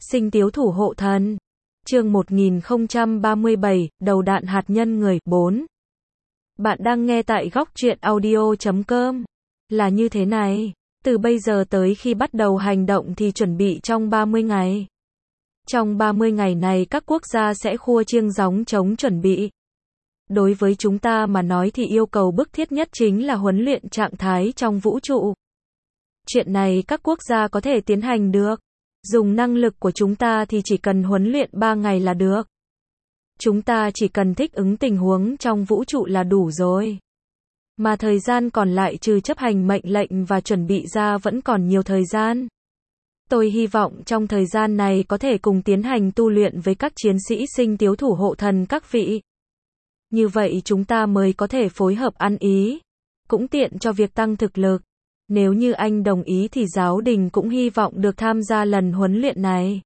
Sinh tiếu thủ hộ thần. Chương 1037, đầu đạn hạt nhân người, 4. Bạn đang nghe tại góc truyện audio.com. Là như thế này, từ bây giờ tới khi bắt đầu hành động thì chuẩn bị trong 30 ngày. Trong 30 ngày này các quốc gia sẽ khua chiêng gióng trống chuẩn bị. Đối với chúng ta mà nói thì yêu cầu bức thiết nhất chính là huấn luyện trạng thái trong vũ trụ. Chuyện này các quốc gia có thể tiến hành được. Dùng năng lực của chúng ta thì chỉ cần huấn luyện 3 ngày là được. Chúng ta chỉ cần thích ứng tình huống trong vũ trụ là đủ rồi. Mà thời gian còn lại trừ chấp hành mệnh lệnh và chuẩn bị ra vẫn còn nhiều thời gian. Tôi hy vọng trong thời gian này có thể cùng tiến hành tu luyện với các chiến sĩ sinh tiếu thủ hộ thần các vị. Như vậy chúng ta mới có thể phối hợp ăn ý. Cũng tiện cho việc tăng thực lực. Nếu như anh đồng ý thì giáo đình cũng hy vọng được tham gia lần huấn luyện này.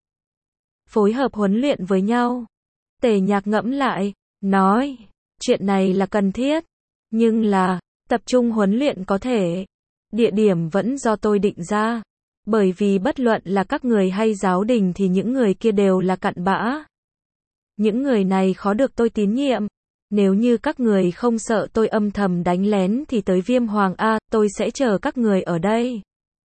Phối hợp huấn luyện với nhau. Tề Nhạc ngẫm lại, nói, chuyện này là cần thiết. Nhưng là, tập trung huấn luyện có thể. Địa điểm vẫn do tôi định ra. Bởi vì bất luận là các người hay giáo đình thì những người kia đều là cặn bã. Những người này khó được tôi tín nhiệm. Nếu như các người không sợ tôi âm thầm đánh lén thì tới Viêm Hoàng A, tôi sẽ chờ các người ở đây.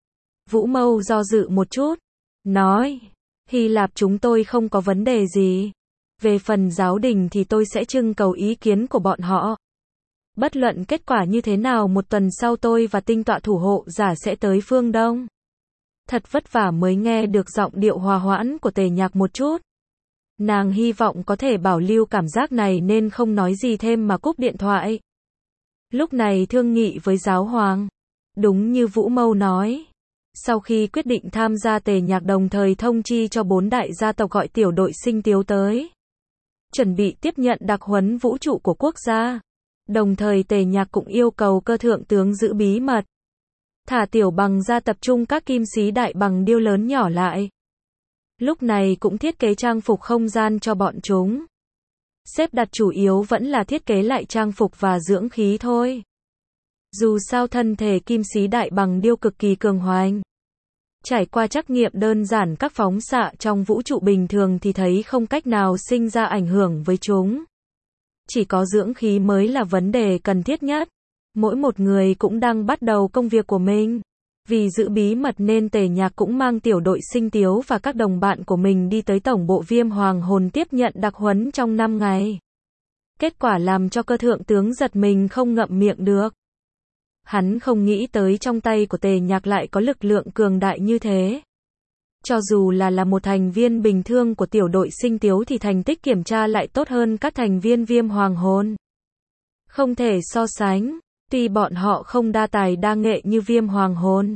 Vũ Mâu do dự một chút, nói, Hy Lạp chúng tôi không có vấn đề gì. Về phần giáo đình thì tôi sẽ trưng cầu ý kiến của bọn họ. Bất luận kết quả như thế nào một tuần sau tôi và tinh tọa thủ hộ giả sẽ tới phương Đông. Thật vất vả mới nghe được giọng điệu hòa hoãn của Tề Nhạc một chút. Nàng hy vọng có thể bảo lưu cảm giác này nên không nói gì thêm mà cúp điện thoại. Lúc này thương nghị với giáo hoàng. Đúng như Vũ Mâu nói. Sau khi quyết định tham gia Tề Nhạc đồng thời thông chi cho 4 đại gia tộc gọi tiểu đội sinh tiếu tới. Chuẩn bị tiếp nhận đặc huấn vũ trụ của quốc gia. Đồng thời Tề Nhạc cũng yêu cầu cơ thượng tướng giữ bí mật. Thả tiểu bằng ra tập trung các kim sĩ đại bằng điêu lớn nhỏ lại. Lúc này cũng thiết kế trang phục không gian cho bọn chúng. Xếp đặt chủ yếu vẫn là thiết kế lại trang phục và dưỡng khí thôi. Dù sao thân thể kim sĩ đại bằng điêu cực kỳ cường hoành. Trải qua trắc nghiệm đơn giản các phóng xạ trong vũ trụ bình thường thì thấy không cách nào sinh ra ảnh hưởng với chúng. Chỉ có dưỡng khí mới là vấn đề cần thiết nhất. Mỗi một người cũng đang bắt đầu công việc của mình. Vì giữ bí mật nên Tề Nhạc cũng mang tiểu đội sinh tiếu và các đồng bạn của mình đi tới tổng bộ Viêm Hoàng hồn tiếp nhận đặc huấn trong 5 ngày. Kết quả làm cho cơ thượng tướng giật mình không ngậm miệng được. Hắn không nghĩ tới trong tay của Tề Nhạc lại có lực lượng cường đại như thế. Cho dù là một thành viên bình thường của tiểu đội sinh tiếu thì thành tích kiểm tra lại tốt hơn các thành viên Viêm Hoàng hồn. Không thể so sánh. Tuy bọn họ không đa tài đa nghệ như Viêm Hoàng hồn,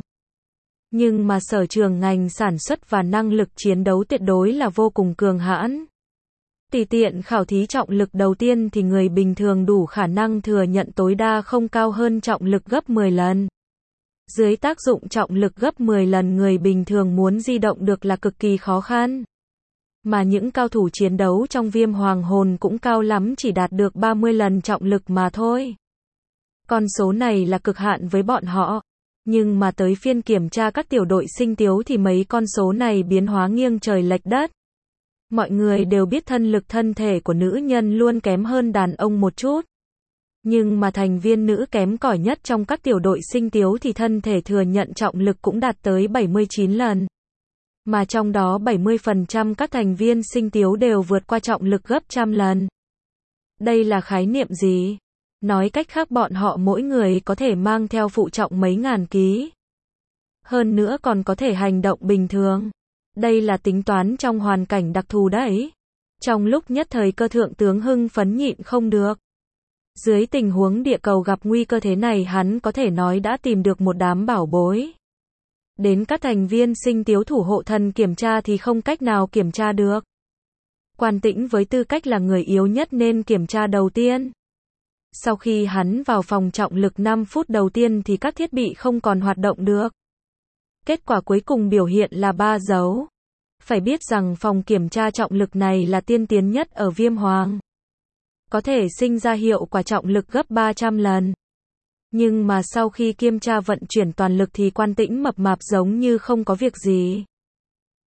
nhưng mà sở trường ngành sản xuất và năng lực chiến đấu tuyệt đối là vô cùng cường hãn. Tùy tiện khảo thí trọng lực đầu tiên thì người bình thường đủ khả năng thừa nhận tối đa không cao hơn trọng lực gấp 10 lần. Dưới tác dụng trọng lực gấp 10 lần người bình thường muốn di động được là cực kỳ khó khăn. Mà những cao thủ chiến đấu trong Viêm Hoàng hồn cũng cao lắm chỉ đạt được 30 lần trọng lực mà thôi. Con số này là cực hạn với bọn họ. Nhưng mà tới phiên kiểm tra các tiểu đội sinh tiếu thì mấy con số này biến hóa nghiêng trời lệch đất. Mọi người đều biết thân lực thân thể của nữ nhân luôn kém hơn đàn ông một chút. Nhưng mà thành viên nữ kém cỏi nhất trong các tiểu đội sinh tiếu thì thân thể thừa nhận trọng lực cũng đạt tới 79 lần. Mà trong đó 70% các thành viên sinh tiếu đều vượt qua trọng lực gấp trăm lần. Đây là khái niệm gì? Nói cách khác bọn họ mỗi người có thể mang theo phụ trọng mấy ngàn ký. Hơn nữa còn có thể hành động bình thường. Đây là tính toán trong hoàn cảnh đặc thù đấy. Trong lúc nhất thời cơ thượng tướng hưng phấn nhịn không được. Dưới tình huống địa cầu gặp nguy cơ thế này hắn có thể nói đã tìm được một đám bảo bối. Đến các thành viên sinh tiếu thủ hộ thần kiểm tra thì không cách nào kiểm tra được. Quan Tĩnh với tư cách là người yếu nhất nên kiểm tra đầu tiên. Sau khi hắn vào phòng trọng lực 5 phút đầu tiên thì các thiết bị không còn hoạt động được. Kết quả cuối cùng biểu hiện là 3 dấu. Phải biết rằng phòng kiểm tra trọng lực này là tiên tiến nhất ở Viêm Hoàng. Có thể sinh ra hiệu quả trọng lực gấp 300 lần. Nhưng mà sau khi kiểm tra vận chuyển toàn lực thì Quan Tĩnh mập mạp giống như không có việc gì.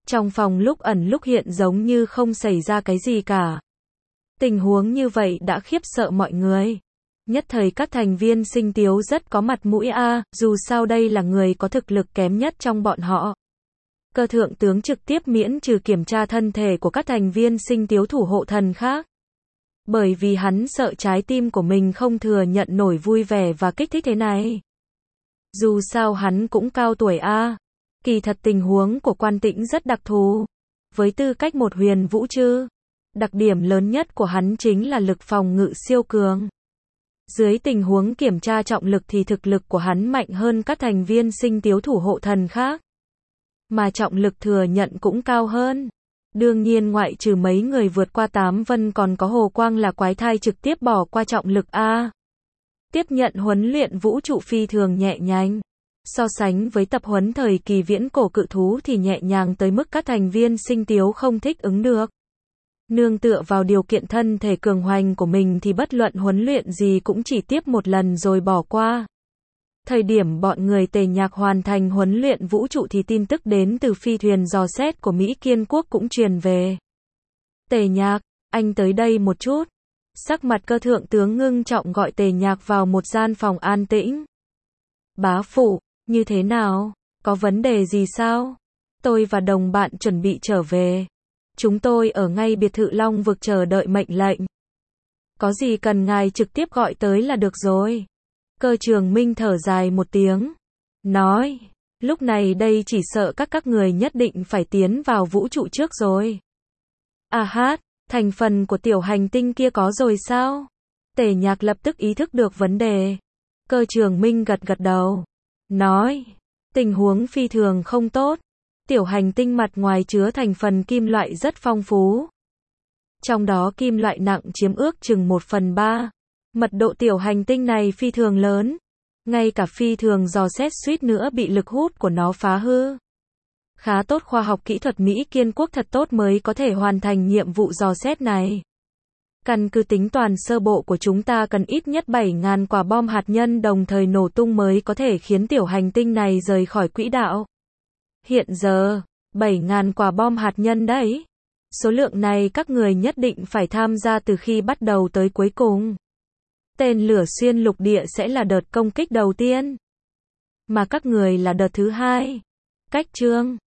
Trong phòng lúc ẩn lúc hiện giống như không xảy ra cái gì cả. Tình huống như vậy đã khiếp sợ mọi người. Nhất thời các thành viên Sinh Tiếu rất có mặt mũi dù sao đây là người có thực lực kém nhất trong bọn họ. Cơ thượng tướng trực tiếp miễn trừ kiểm tra thân thể của các thành viên Sinh Tiếu thủ hộ thần khác. Bởi vì hắn sợ trái tim của mình không thừa nhận nổi vui vẻ và kích thích thế này. Dù sao hắn cũng cao tuổi Kỳ thật tình huống của Quan Tĩnh rất đặc thù. Với tư cách một huyền vũ chư, đặc điểm lớn nhất của hắn chính là lực phòng ngự siêu cường. Dưới tình huống kiểm tra trọng lực thì thực lực của hắn mạnh hơn các thành viên Sinh Tiếu thủ hộ thần khác. Mà trọng lực thừa nhận cũng cao hơn. Đương nhiên ngoại trừ mấy người vượt qua 8 vân còn có Hồ Quang là quái thai trực tiếp bỏ qua trọng lực tiếp nhận huấn luyện vũ trụ phi thường nhẹ nhàng. So sánh với tập huấn thời kỳ viễn cổ cự thú thì nhẹ nhàng tới mức các thành viên Sinh Tiếu không thích ứng được. Nương tựa vào điều kiện thân thể cường hoành của mình thì bất luận huấn luyện gì cũng chỉ tiếp một lần rồi bỏ qua. Thời điểm bọn người Tề Nhạc hoàn thành huấn luyện vũ trụ thì tin tức đến từ phi thuyền dò xét của Mỹ Kiên Quốc cũng truyền về. Tề Nhạc, anh tới đây một chút. Sắc mặt Cơ thượng tướng ngưng trọng gọi Tề Nhạc vào một gian phòng an tĩnh. Bá phụ, như thế nào? Có vấn đề gì sao? Tôi và đồng bạn chuẩn bị trở về. Chúng tôi ở ngay biệt thự Long Vực chờ đợi mệnh lệnh. Có gì cần ngài trực tiếp gọi tới là được rồi. Cơ Trường Minh thở dài một tiếng. Nói, lúc này đây chỉ sợ các người nhất định phải tiến vào vũ trụ trước rồi. Thành phần của tiểu hành tinh kia có rồi sao? Tề Nhạc lập tức ý thức được vấn đề. Cơ Trường Minh gật gật đầu. Nói, tình huống phi thường không tốt. Tiểu hành tinh mặt ngoài chứa thành phần kim loại rất phong phú. Trong đó kim loại nặng chiếm ước chừng 1/3. Mật độ tiểu hành tinh này phi thường lớn. Ngay cả phi thường dò xét suýt nữa bị lực hút của nó phá hư. Khá tốt, khoa học kỹ thuật Mỹ Kiên Quốc thật tốt mới có thể hoàn thành nhiệm vụ dò xét này. Căn cứ tính toán sơ bộ của chúng ta cần ít nhất 7.000 quả bom hạt nhân đồng thời nổ tung mới có thể khiến tiểu hành tinh này rời khỏi quỹ đạo. Hiện giờ, 7.000 quả bom hạt nhân đấy. Số lượng này các người nhất định phải tham gia từ khi bắt đầu tới cuối cùng. Tên lửa xuyên lục địa sẽ là đợt công kích đầu tiên. Mà các người là đợt thứ hai. Cách chương